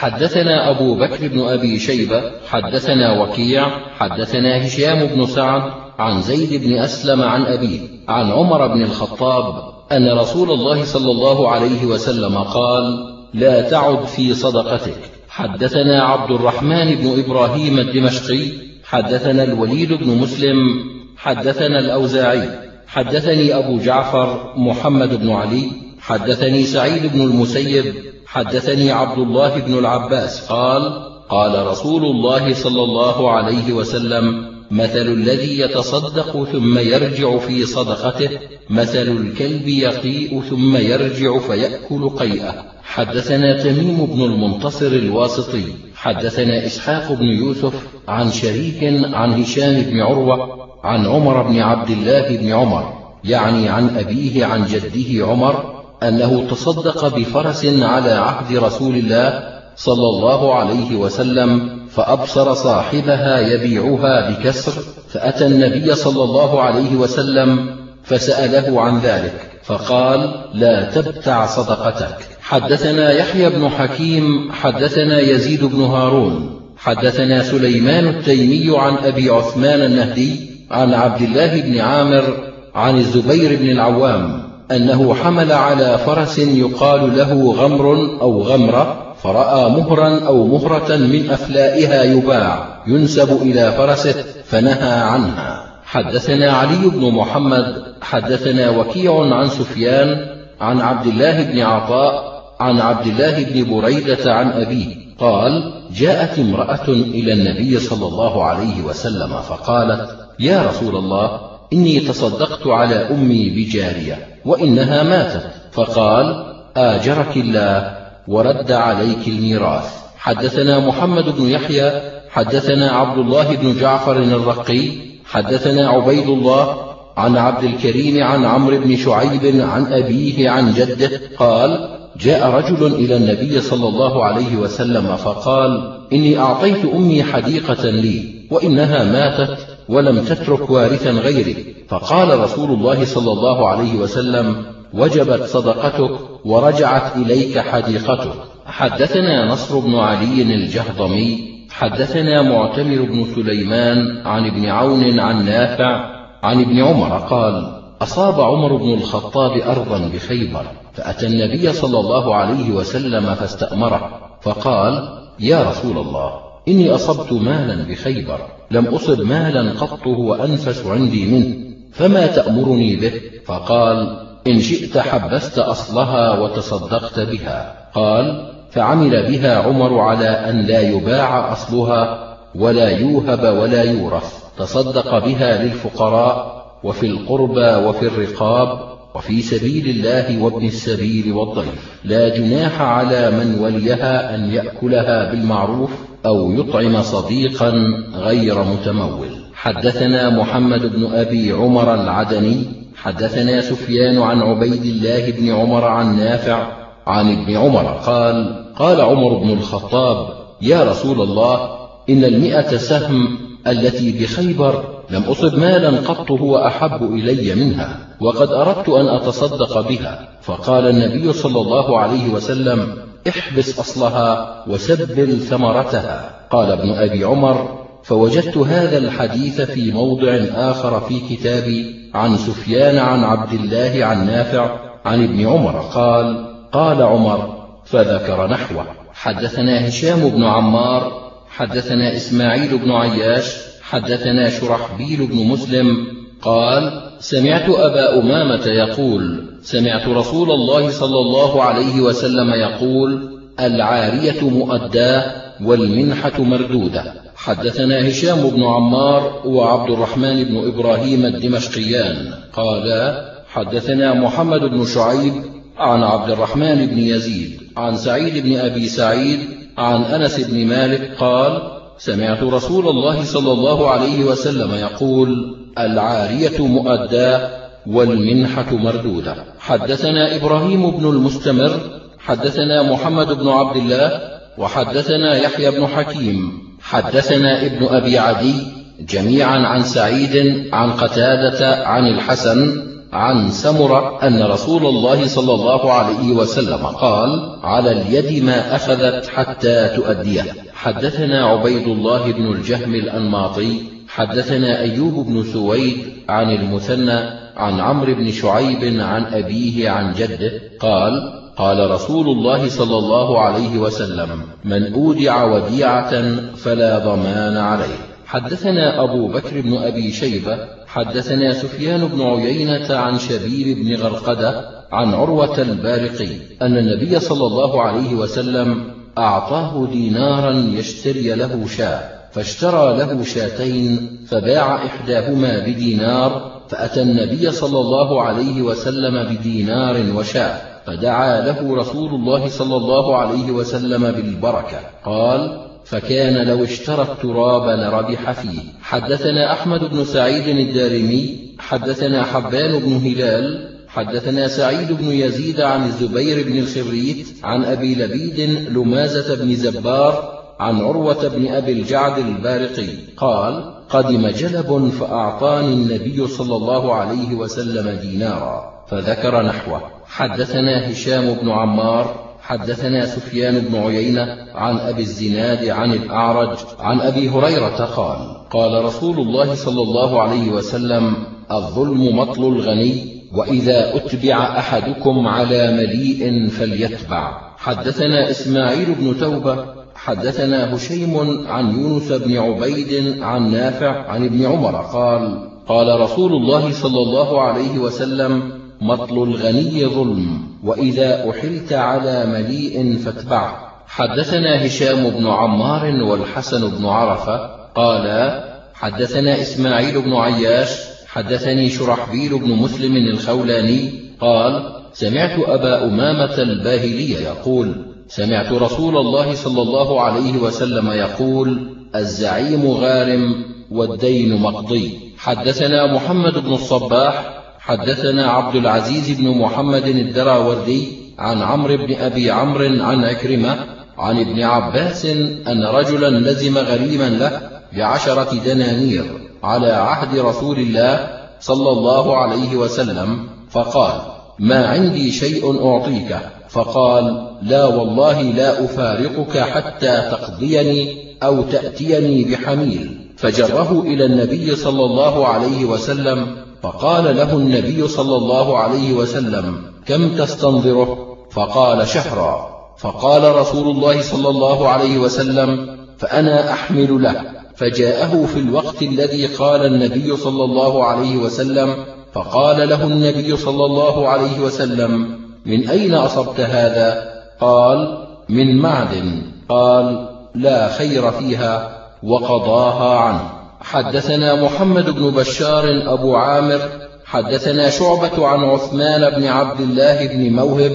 حدثنا أبو بكر بن أبي شيبة حدثنا وكيع حدثنا هشام بن سعد عن زيد بن أسلم عن أبيه عن عمر بن الخطاب أن رسول الله صلى الله عليه وسلم قال: لا تعد في صدقتك. حدثنا عبد الرحمن بن إبراهيم الدمشقي حدثنا الوليد بن مسلم حدثنا الأوزاعي حدثني أبو جعفر محمد بن علي حدثني سعيد بن المسيب حدثني عبد الله بن العباس قال: قال رسول الله صلى الله عليه وسلم: مثل الذي يتصدق ثم يرجع في صدقته مثل الكلب يقيء ثم يرجع فيأكل قيئة. حدثنا تميم بن المنتصر الواسطي حدثنا إسحاق بن يوسف عن شريك عن هشام بن عروة عن عمر بن عبد الله بن عمر، يعني عن أبيه عن جده عمر، أنه تصدق بفرس على عهد رسول الله صلى الله عليه وسلم، فأبصر صاحبها يبيعها بكسر، فأتى النبي صلى الله عليه وسلم فسأله عن ذلك، فقال: لا تبتع صدقتك. حدثنا يحيى بن حكيم حدثنا يزيد بن هارون حدثنا سليمان التيمي عن أبي عثمان النهدي عن عبد الله بن عامر عن الزبير بن العوام أنه حمل على فرس يقال له غمر أو غمرة، فرأى مهرا أو مهرة من أفلائها يباع ينسب إلى فرسه فنهى عنها. حدثنا علي بن محمد حدثنا وكيع عن سفيان عن عبد الله بن عطاء عن عبد الله بن بريدة عن أبيه قال: جاءت امرأة إلى النبي صلى الله عليه وسلم فقالت: يا رسول الله، إني تصدقت على أمي بجارية وإنها ماتت، فقال: آجرك الله ورد عليك الميراث. حدثنا محمد بن يحيى حدثنا عبد الله بن جعفر الرقي حدثنا عبيد الله عن عبد الكريم عن عمرو بن شعيب عن أبيه عن جده قال: جاء رجل إلى النبي صلى الله عليه وسلم فقال: إني أعطيت أمي حديقة لي وإنها ماتت ولم تترك وارثا غيري، فقال رسول الله صلى الله عليه وسلم: وجبت صدقتك ورجعت إليك حديقتك. حدثنا نصر بن علي الجهضمي حدثنا معتمر بن سليمان عن ابن عون عن نافع عن ابن عمر قال: أصاب عمر بن الخطاب أرضا بخيبر، فأتى النبي صلى الله عليه وسلم فاستأمره، فقال: يا رسول الله، إني أصبت مالا بخيبر لم أصب مالا قط هو أنفس عندي منه، فما تأمرني به؟ فقال: إن شئت حبست أصلها وتصدقت بها. قال: فعمل بها عمر على أن لا يباع أصلها ولا يوهب ولا يورث، تصدق بها للفقراء وفي القربى وفي الرقاب وفي سبيل الله وابن السبيل والضيف، لا جناح على من وليها أن يأكلها بالمعروف أو يطعم صديقا غير متمول. حدثنا محمد بن أبي عمر العدني حدثنا سفيان عن عبيد الله بن عمر عن نافع عن ابن عمر قال: قال عمر بن الخطاب: يا رسول الله، إن 100 سهم التي بخيبر لم أصب مالا قط هو أحب إلي منها، وقد أردت أن أتصدق بها. فقال النبي صلى الله عليه وسلم: احبس أصلها وسبل ثمرتها. قال ابن أبي عمر: فوجدت هذا الحديث في موضع آخر في كتابي عن سفيان عن عبد الله عن نافع عن ابن عمر قال: قال عمر، فذكر نحوه. حدثنا هشام بن عمار حدثنا إسماعيل بن عياش حدثنا شرحبيل بن مسلم قال: سمعت أبا أمامة يقول: سمعت رسول الله صلى الله عليه وسلم يقول: العارية مؤداة والمنحة مردودة. حدثنا هشام بن عمار وعبد الرحمن بن إبراهيم الدمشقيان قالا: حدثنا محمد بن شعيب عن عبد الرحمن بن يزيد عن سعيد بن أبي سعيد عن أنس بن مالك قال: سمعت رسول الله صلى الله عليه وسلم يقول: العارية مؤداة والمنحة مردودة. حدثنا إبراهيم بن المستمر حدثنا محمد بن عبد الله وحدثنا يحيى بن حكيم حدثنا ابن أبي عدي جميعا عن سعيد عن قتادة عن الحسن عن سمرة أن رسول الله صلى الله عليه وسلم قال: على اليد ما أخذت حتى تؤديه. حدثنا عبيد الله بن الجهم الأنماطي حدثنا أيوب بن سويد عن المثنى عن عمرو بن شعيب عن أبيه عن جده قال: قال رسول الله صلى الله عليه وسلم: من أودع وديعة فلا ضمان عليه. حدثنا أبو بكر بن أبي شيبة حدثنا سفيان بن عيينة عن شبيب بن غرقدة عن عروة البارقي أن النبي صلى الله عليه وسلم أعطاه دينارا يشتري له شاة، فاشترى له شاتين فباع إحداهما بدينار، فأتى النبي صلى الله عليه وسلم بدينار وشاة، فدعا له رسول الله صلى الله عليه وسلم بالبركة. قال: فكان لو اشترى التراب لربح فيه. حدثنا أحمد بن سعيد الدارمي حدثنا حبان بن هلال حدثنا سعيد بن يزيد عن الزبير بن الخريت عن أبي لبيد لمازة بن زبار عن عروة بن أبي الجعد البارقي قال: قدم جلب فأعطاني النبي صلى الله عليه وسلم دينارا، فذكر نحوه. حدثنا هشام بن عمار حدثنا سفيان بن عيينة عن أبي الزناد عن الأعرج عن أبي هريرة قال: قال رسول الله صلى الله عليه وسلم: الظلم مطل الغني، وإذا أتبع أحدكم على مليء فليتبع. حدثنا إسماعيل بن توبة حدثنا هشيم عن يونس بن عبيد عن نافع عن ابن عمر قال: قال رسول الله صلى الله عليه وسلم: مطل الغني ظلم، وإذا أحلت على مليء فاتبعه. حدثنا هشام بن عمار والحسن بن عرفة قال: حدثنا إسماعيل بن عياش حدثني شرحبيل بن مسلم الخولاني قال: سمعت أبا أمامة الباهلي يقول: سمعت رسول الله صلى الله عليه وسلم يقول: الزعيم غارم والدين مقضي. حدثنا محمد بن الصباح حدثنا عبد العزيز بن محمد الدراوردي عن عمرو بن أبي عمرو عن عكرمة عن ابن عباس أن رجلا لزم غريما له ب10 دنانير على عهد رسول الله صلى الله عليه وسلم، فقال: ما عندي شيء أعطيك، فقال: لا والله لا أفارقك حتى تقضيني أو تأتيني بحميل، فجره إلى النبي صلى الله عليه وسلم، فقال له النبي صلى الله عليه وسلم: كم تستنظره؟ فقال: شهرا. فقال رسول الله صلى الله عليه وسلم: فأنا أحمل له. فجاءه في الوقت الذي قال النبي صلى الله عليه وسلم، فقال له النبي صلى الله عليه وسلم: من أين أصبت هذا؟ قال: من معدن. قال: لا خير فيها، وقضاها عنه. حدثنا محمد بن بشار أبو عامر حدثنا شعبة عن عثمان بن عبد الله بن موهب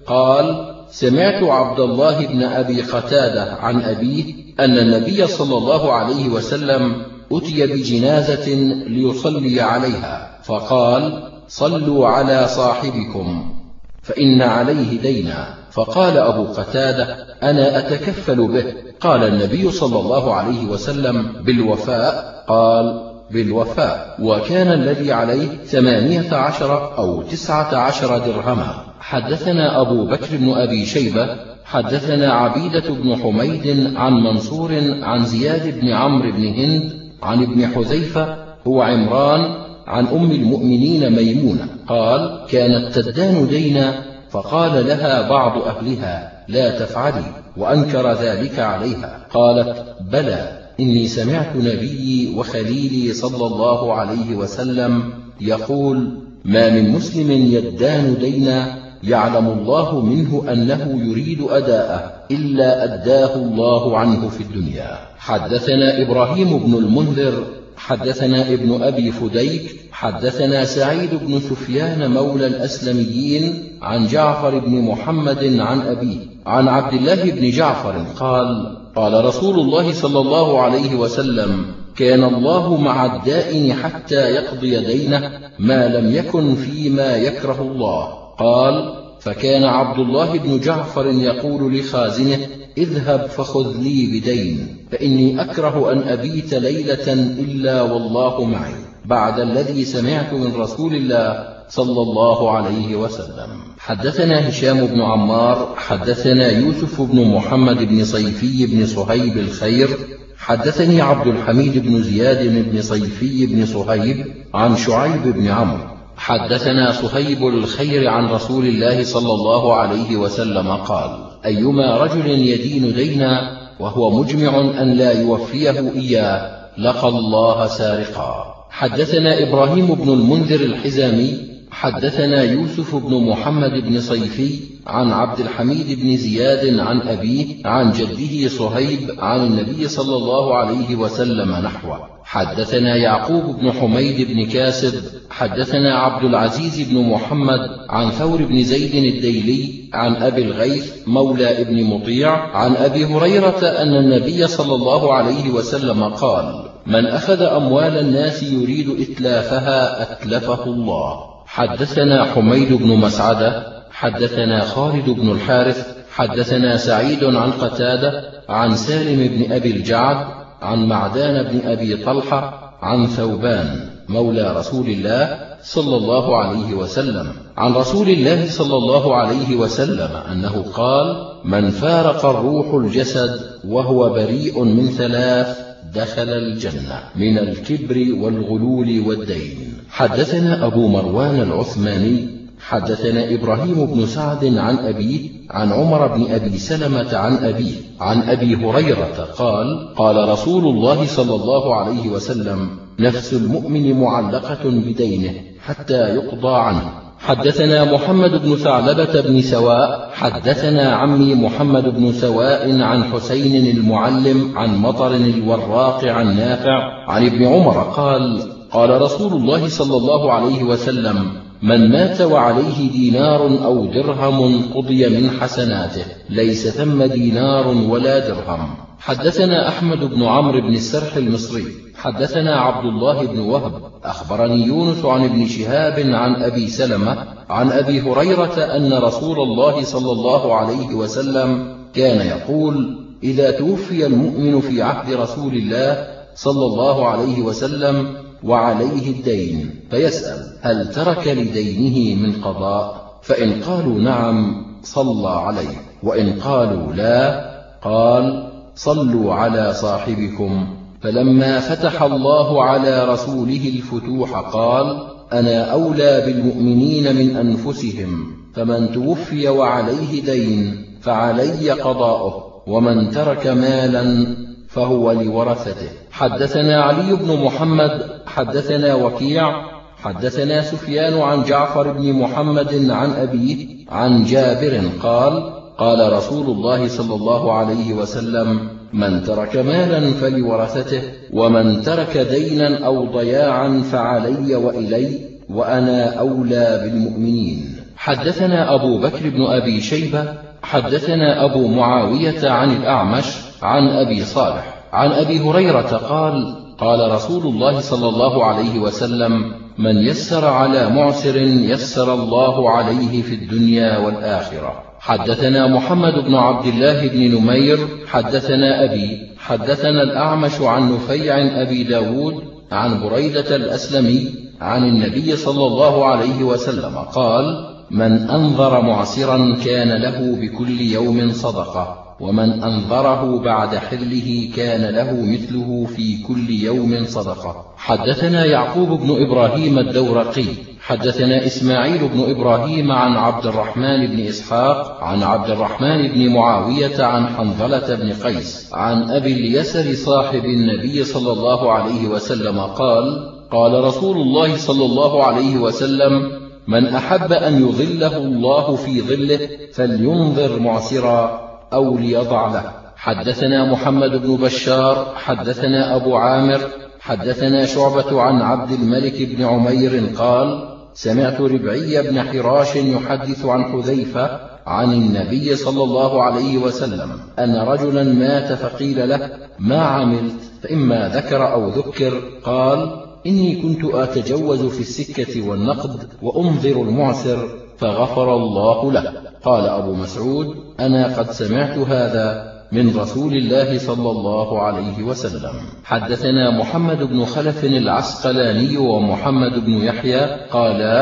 قال: سمعت عبد الله بن أبي قتادة عن أبيه أن النبي صلى الله عليه وسلم أتي بجنازة ليصلي عليها، فقال: صلوا على صاحبكم فإن عليه دينا. فقال أبو قتادة: أنا أتكفل به. قال النبي صلى الله عليه وسلم: بالوفاء؟ قال: بالوفاء. وكان الذي عليه 18 أو 19 درهما. حدثنا أبو بكر بن أبي شيبة حدثنا عبيدة بن حميد عن منصور عن زياد بن عمرو بن هند عن ابن حذيفة هو عمران عن أم المؤمنين ميمونة قال: كانت تدان دينا، فقال لها بعض أهلها: لا تفعلي، وأنكر ذلك عليها. قالت: بلى، إني سمعت نبيي وخليلي صلى الله عليه وسلم يقول: ما من مسلم يدان دينا يعلم الله منه أنه يريد أداءه إلا أداه الله عنه في الدنيا. حدثنا إبراهيم بن المنذر حدثنا ابن أبي فديك حدثنا سعيد بن سفيان مولى الأسلميين عن جعفر بن محمد عن أبيه عن عبد الله بن جعفر قال: قال رسول الله صلى الله عليه وسلم: كان الله مع الدائن حتى يقضي دينه ما لم يكن فيما يكره الله. قال: فكان عبد الله بن جعفر يقول لخازنه: اذهب فخذ لي بدين، فإني أكره أن أبيت ليلة إلا والله معي، بعد الذي سمعت من رسول الله صلى الله عليه وسلم. حدثنا هشام بن عمار حدثنا يوسف بن محمد بن صيفي بن صهيب الخير حدثني عبد الحميد بن زياد بن صيفي بن صهيب عن شعيب بن عمرو حدثنا صهيب الخير عن رسول الله صلى الله عليه وسلم قال: أيما رجل يدين دينا وهو مجمع أن لا يوفيه إياه لقى الله سارقا. حدثنا إبراهيم بن المنذر الحزامي حدثنا يوسف بن محمد بن صيفي عن عبد الحميد بن زياد عن أبيه عن جده صهيب عن النبي صلى الله عليه وسلم نحوه. حدثنا يعقوب بن حميد بن كاسب حدثنا عبد العزيز بن محمد عن ثور بن زيد الديلي عن أبي الغيث مولى ابن مطيع عن أبي هريرة أن النبي صلى الله عليه وسلم قال: من أخذ أموال الناس يريد إتلافها أتلفه الله. حدثنا حميد بن مسعدة حدثنا خالد بن الحارث حدثنا سعيد عن قتادة عن سالم بن أبي الجعد عن معدان بن أبي طلحة عن ثوبان مولى رسول الله صلى الله عليه وسلم عن رسول الله صلى الله عليه وسلم أنه قال: من فارق الروح الجسد وهو بريء من ثلاث دخل الجنة: من الكبر والغلول والدين. حدثنا أبو مروان العثماني حدثنا إبراهيم بن سعد عن أبيه عن عمر بن أبي سلمة عن أبيه عن أبي هريرة قال: قال رسول الله صلى الله عليه وسلم: نفس المؤمن معلقة بدينه حتى يقضى عنه. حدثنا محمد بن ثعلبة بن سواء حدثنا عمي محمد بن سواء عن حسين المعلم عن مطر الوراق عن نافع عن ابن عمر قال: قال رسول الله صلى الله عليه وسلم: من مات وعليه دينار أو درهم قضي من حسناته، ليس ثم دينار ولا درهم. حدثنا أحمد بن عمرو بن السرح المصري حدثنا عبد الله بن وهب أخبرني يونس عن ابن شهاب عن أبي سلمة عن أبي هريرة أن رسول الله صلى الله عليه وسلم كان يقول: إذا توفي المؤمن في عهد رسول الله صلى الله عليه وسلم وعليه الدين فيسأل: هل ترك لدينه من قضاء؟ فإن قالوا نعم صلى عليه، وإن قالوا لا قال: صلوا على صاحبكم. فلما فتح الله على رسوله الفتوح قال: أنا أولى بالمؤمنين من أنفسهم، فمن توفي وعليه دين فعلي قضاؤه، ومن ترك مالا فهو لورثته. حدثنا علي بن محمد حدثنا وكيع حدثنا سفيان عن جعفر بن محمد عن أبيه عن جابر قال: قال رسول الله صلى الله عليه وسلم: من ترك مالا فلورثته، ومن ترك دينا أو ضياعا فعلي وإلي، وأنا أولى بالمؤمنين. حدثنا أبو بكر بن أبي شيبة حدثنا أبو معاوية عن الأعمش عن أبي صالح عن أبي هريرة قال: قال رسول الله صلى الله عليه وسلم: من يسر على معسر يسر الله عليه في الدنيا والآخرة. حدثنا محمد بن عبد الله بن نمير حدثنا أبي حدثنا الأعمش عن نفيع أبي داود عن بريدة الأسلمي عن النبي صلى الله عليه وسلم قال: من أنظر معسرا كان له بكل يوم صدقة، ومن أنظره بعد حله كان له مثله في كل يوم صدقة. حدثنا يعقوب بن إبراهيم الدورقي حدثنا إسماعيل بن إبراهيم عن عبد الرحمن بن إسحاق عن عبد الرحمن بن معاوية عن حنظلة بن قيس عن أبي اليسر صاحب النبي صلى الله عليه وسلم قال: قال رسول الله صلى الله عليه وسلم: من أحب أن يظله الله في ظله فلينظر معسرا أو ليضع له. حدثنا محمد بن بشار حدثنا أبو عامر حدثنا شعبة عن عبد الملك بن عمير قال: سمعت ربعي بن حراش يحدث عن حذيفة عن النبي صلى الله عليه وسلم أن رجلا مات فقيل له: ما عملت؟ فإما ذكر أو ذكر قال: إني كنت أتجوز في السكة والنقد وأنظر المعسر فغفر الله له. قال أبو مسعود: أنا قد سمعت هذا من رسول الله صلى الله عليه وسلم. حدثنا محمد بن خلف العسقلاني ومحمد بن يحيى قالا: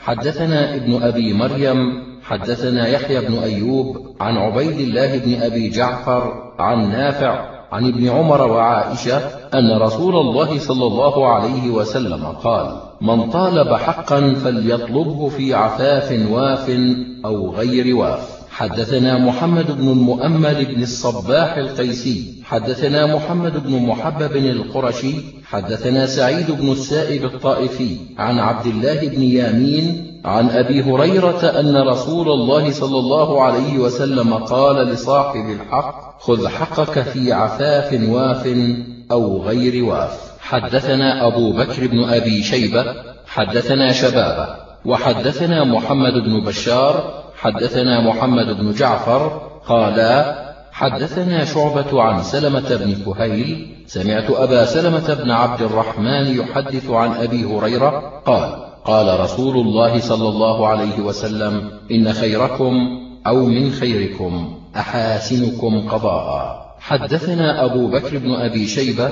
حدثنا ابن أبي مريم حدثنا يحيى بن أيوب عن عبيد الله بن أبي جعفر عن نافع عن ابن عمر وعائشة أن رسول الله صلى الله عليه وسلم قال: من طالب حقا فليطلبه في عفاف واف أو غير واف. حدثنا محمد بن المؤمل بن الصباح القيسي حدثنا محمد بن محبب القرشي حدثنا سعيد بن السائب الطائفي عن عبد الله بن يامين عن أبي هريرة أن رسول الله صلى الله عليه وسلم قال لصاحب الحق: خذ حقك في عفاف واف أو غير واف. حدثنا أبو بكر بن أبي شيبة حدثنا شبابه وحدثنا محمد بن بشار حدثنا محمد بن جعفر قالا: حدثنا شعبة عن سلمة بن كهيل سمعت أبا سلمة بن عبد الرحمن يحدث عن أبي هريرة قال: قال رسول الله صلى الله عليه وسلم: إن خيركم أو من خيركم أحاسنكم قضاء. حدثنا أبو بكر بن أبي شيبة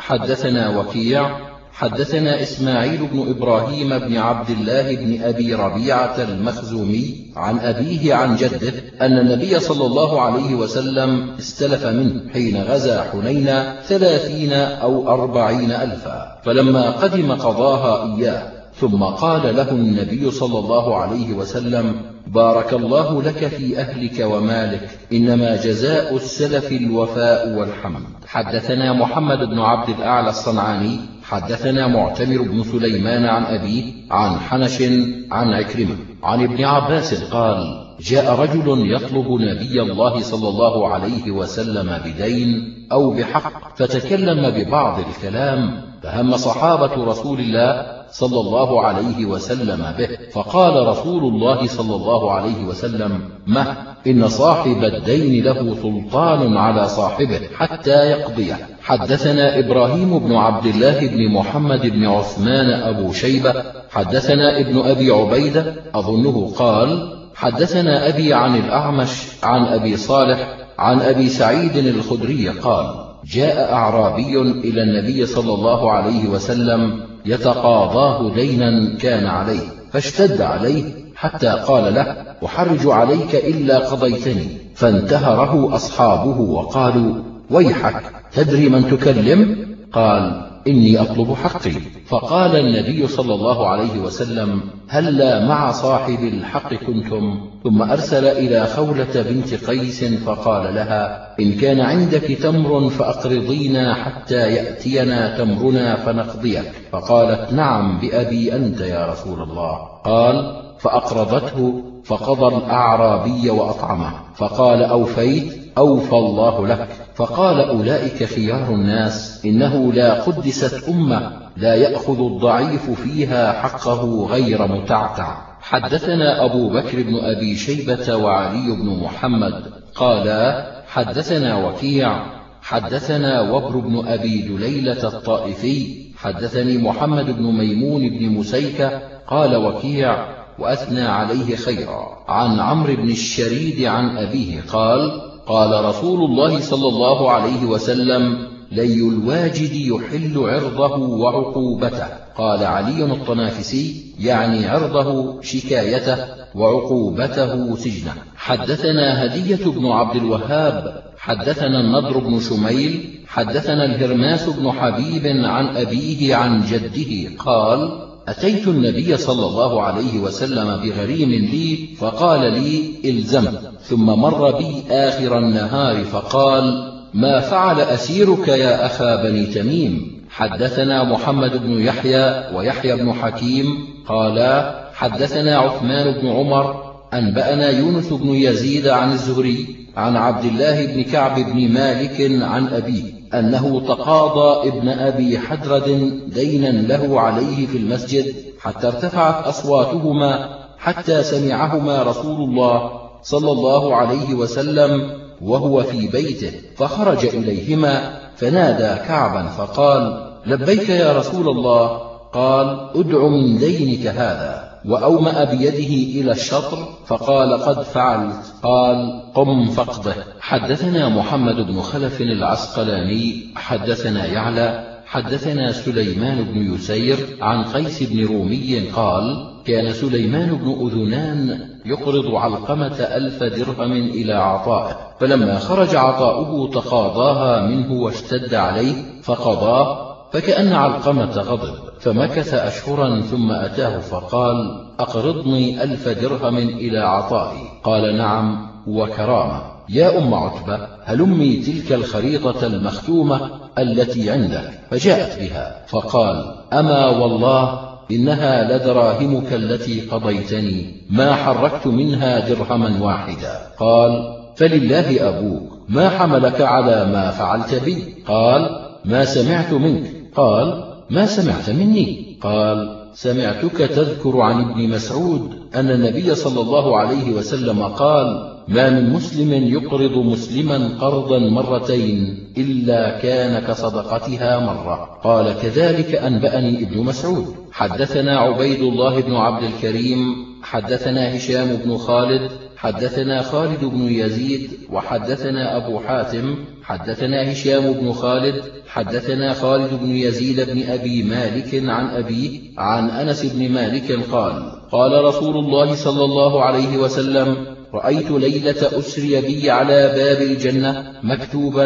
حدثنا وكيع حدثنا إسماعيل بن إبراهيم بن عبد الله بن أبي ربيعة المخزومي عن أبيه عن جده أن النبي صلى الله عليه وسلم استلف منه حين غزا حنين 30 أو 40 ألفا، فلما قدم قضاها إياه، ثم قال له النبي صلى الله عليه وسلم: بارك الله لك في أهلك ومالك، إنما جزاء السلف الوفاء والحمد. حدثنا محمد بن عبد الأعلى الصنعاني حدثنا معتمر بن سليمان عن أبيه عن حنش عن عكرمة عن ابن عباس قال: جاء رجل يطلب نبي الله صلى الله عليه وسلم بدين أو بحق، فتكلم ببعض الكلام، فهم صحابة رسول الله صلى الله عليه وسلم به، فقال رسول الله صلى الله عليه وسلم: مه، إن صاحب الدين له سلطان على صاحبه حتى يقضيه. حدثنا إبراهيم بن عبد الله بن محمد بن عثمان أبو شيبة حدثنا ابن أبي عبيدة أظنه قال: حدثنا أبي عن الأعمش عن أبي صالح عن أبي سعيد الخدري قال: جاء أعرابي إلى النبي صلى الله عليه وسلم يتقاضاه دينا كان عليه، فاشتد عليه حتى قال له: أحرج عليك إلا قضيتني، فانتهره أصحابه وقالوا: ويحك، تدري من تكلم؟ قال: إني أطلب حقي. فقال النبي صلى الله عليه وسلم: هلا مع صاحب الحق كنتم؟ ثم أرسل إلى خولة بنت قيس فقال لها: إن كان عندك تمر فأقرضينا حتى يأتينا تمرنا فنقضيك. فقالت: نعم بأبي أنت يا رسول الله. قال: فأقرضته، فقضى الأعرابي وأطعمه، فقال: أوفيت؟ أوفى الله لك. فقال: أولئك خيار الناس، إنه لا قدست أمة لا يأخذ الضعيف فيها حقه غير متعتع. حدثنا أبو بكر بن أبي شيبة وعلي بن محمد قالا: حدثنا وكيع حدثنا وبر بن أبي دليلة الطائفي حدثني محمد بن ميمون بن مسيكة قال وكيع وأثنى عليه خيرا عن عمرو بن الشريد عن أبيه قال: قال رسول الله صلى الله عليه وسلم: لي الواجد يحل عرضه وعقوبته. قال علي الطنافسي: يعني عرضه شكايته وعقوبته سجنه. حدثنا هدية بن عبد الوهاب حدثنا النضر بن شميل حدثنا الهرماس بن حبيب عن أبيه عن جده قال: أتيت النبي صلى الله عليه وسلم بغريم لي، فقال لي: الزم. ثم مر بي آخر النهار فقال: ما فعل أسيرك يا أخا بني تميم؟ حدثنا محمد بن يحيى ويحيى بن حكيم قالا: حدثنا عثمان بن عمر أنبأنا يونس بن يزيد عن الزهري عن عبد الله بن كعب بن مالك عن أبيه أنه تقاضى ابن أبي حدرد دينا له عليه في المسجد حتى ارتفعت أصواتهما حتى سمعهما رسول الله صلى الله عليه وسلم وهو في بيته، فخرج إليهما فنادى كعبا فقال: لبيك يا رسول الله. قال: ادع من دينك هذا، وأومأ بيده إلى الشطر فقال: قد فعلت. قال: قم فاقضه. حدثنا محمد بن خلف العسقلاني حدثنا يعلى حدثنا سليمان بن يسير عن قيس بن رومي قال: كان سليمان بن أذنان يقرض علقمة 1000 درهم إلى عطائه، فلما خرج عطاؤه تقاضاها منه واشتد عليه فقضاه، فكأن علقمة غضب، فمكث أشهرا ثم أتاه فقال: أقرضني 1000 درهم إلى عطائي. قال: نعم وكرامة. يا أم عتبة، هلمي تلك الخريطة المختومة التي عندك. فجاءت بها، فقال: أما والله إنها لدراهمك التي قضيتني، ما حركت منها درهما واحدا. قال: فلله أبوك، ما حملك على ما فعلت بي؟ قال: ما سمعت منك. قال: ما سمعت مني؟ قال: سمعتك تذكر عن ابن مسعود أن النبي صلى الله عليه وسلم قال: ما من مسلم يقرض مسلما قرضا مرتين إلا كان كصدقتها مرة. قال: كذلك أنبأني ابن مسعود. حدثنا عبيد الله بن عبد الكريم حدثنا هشام بن خالد حدثنا خالد بن يزيد وحدثنا أبو حاتم حدثنا هشام بن خالد حدثنا خالد بن يزيد بن أبي مالك عن أبيه عن أنس بن مالك قال: قال رسول الله صلى الله عليه وسلم: رأيت ليلة أسري بي على باب الجنة مكتوبا: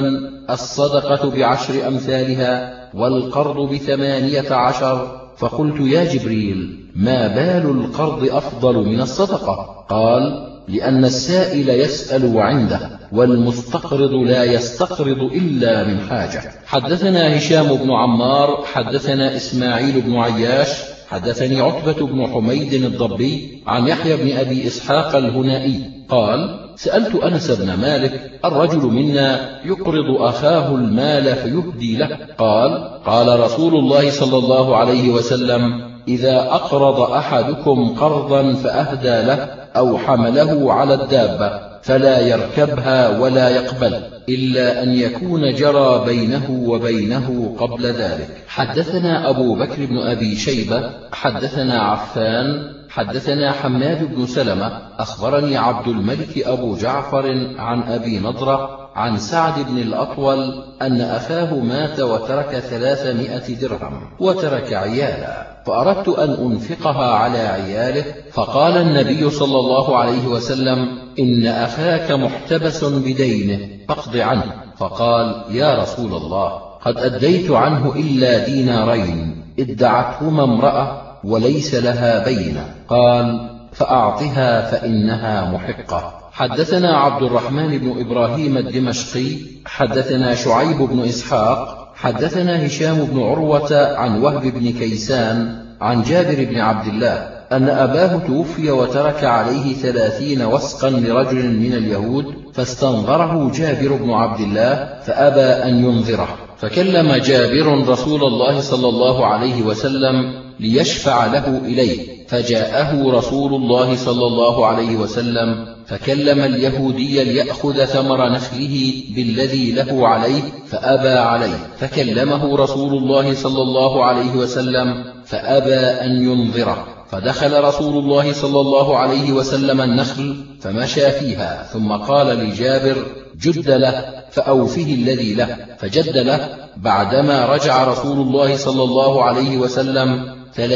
الصدقة ب10 أمثالها والقرض ب18، فقلت: يا جبريل، ما بال القرض أفضل من الصدقة؟ قال: لأن السائل يسأل وعنده، والمستقرض لا يستقرض إلا من حاجة. حدثنا هشام بن عمار حدثنا إسماعيل بن عياش حدثني عتبة بن حميد الضبي عن يحيى بن أبي إسحاق الهنائي قال: سألت أنس بن مالك: الرجل منا يقرض أخاه المال فيهدي له؟ قال: قال رسول الله صلى الله عليه وسلم: إذا أقرض أحدكم قرضا فأهدى له أو حمله على الدابة فلا يركبها ولا يقبل، إلا أن يكون جرى بينه وبينه قبل ذلك. حدثنا أبو بكر بن أبي شيبة حدثنا عفان حدثنا حماد بن سلمة أخبرني عبد الملك أبو جعفر عن أبي نضرة عن سعد بن الأطول أن أخاه مات وترك 300 درهم وترك عيالا، فأردت أن أنفقها على عياله، فقال النبي صلى الله عليه وسلم: إن أخاك محتبس بدينه فاقض عنه. فقال: يا رسول الله، قد أديت عنه إلا 2 دينارين ادعتهما امرأة وليس لها بينة. قال: فأعطها فإنها محقة. حدثنا عبد الرحمن بن إبراهيم الدمشقي حدثنا شعيب بن إسحاق حدثنا هشام بن عروة عن وهب بن كيسان عن جابر بن عبد الله أن أباه توفي وترك عليه 30 وسقا لرجل من اليهود، فاستنظره جابر بن عبد الله فأبى أن ينظره، فكلم جابر رسول الله صلى الله عليه وسلم ليشفع له إليه، فجاءه رسول الله صلى الله عليه وسلم فكلم اليهودي ليأخذ ثمر نخله بالذي له عليه فأبى عليه، فكلمه رسول الله صلى الله عليه وسلم فأبى أن ينظره، فدخل رسول الله صلى الله عليه وسلم النخل فمشى فيها، ثم قال لجابر: جد له فأوفه الذي له، فجد له. بعدما رجع رسول الله صلى الله عليه وسلم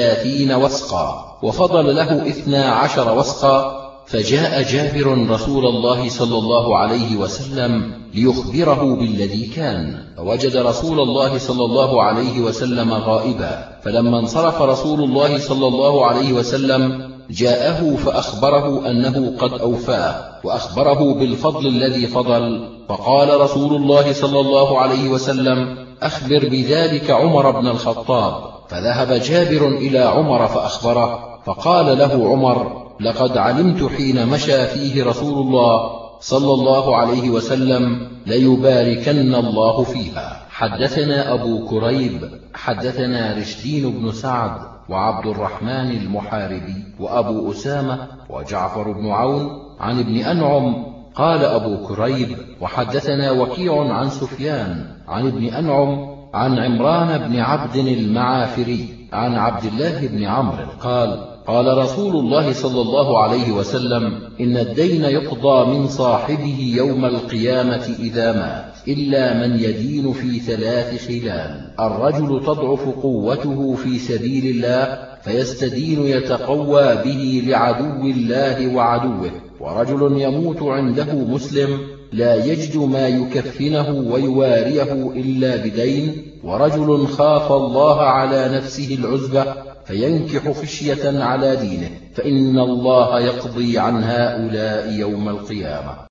30 وسقا وفضل له 12 وسقا، فجاء جابر رسول الله صلى الله عليه وسلم ليخبره بالذي كان، فوجد رسول الله صلى الله عليه وسلم غائبا، فلما انصرف رسول الله صلى الله عليه وسلم جاءه فأخبره أنه قد أوفاه، وأخبره بالفضل الذي فضل، فقال رسول الله صلى الله عليه وسلم: أخبر بذلك عمر بن الخطاب. فذهب جابر إلى عمر فأخبره، فقال له عمر: لقد علمت حين مشى فيه رسول الله صلى الله عليه وسلم ليباركن الله فيها. حدثنا أبو كريب حدثنا رشدين بن سعد وعبد الرحمن المحاربي وأبو أسامة وجعفر بن عون عن ابن أنعم قال أبو كريب: وحدثنا وكيع عن سفيان عن ابن أنعم عن عمران بن عبد المعافري عن عبد الله بن عمرو قال: قال رسول الله صلى الله عليه وسلم: إن الدين يقضى من صاحبه يوم القيامة إذا مات، إلا من يدين في 3 خلال: الرجل تضعف قوته في سبيل الله فيستدين يتقوى به لعدو الله وعدوه، ورجل يموت عنده مسلم لا يجد ما يكفنه ويواريه إلا بدين، ورجل خاف الله على نفسه العزبة فينكح خشية على دينه، فإن الله يقضي عن هؤلاء يوم القيامة.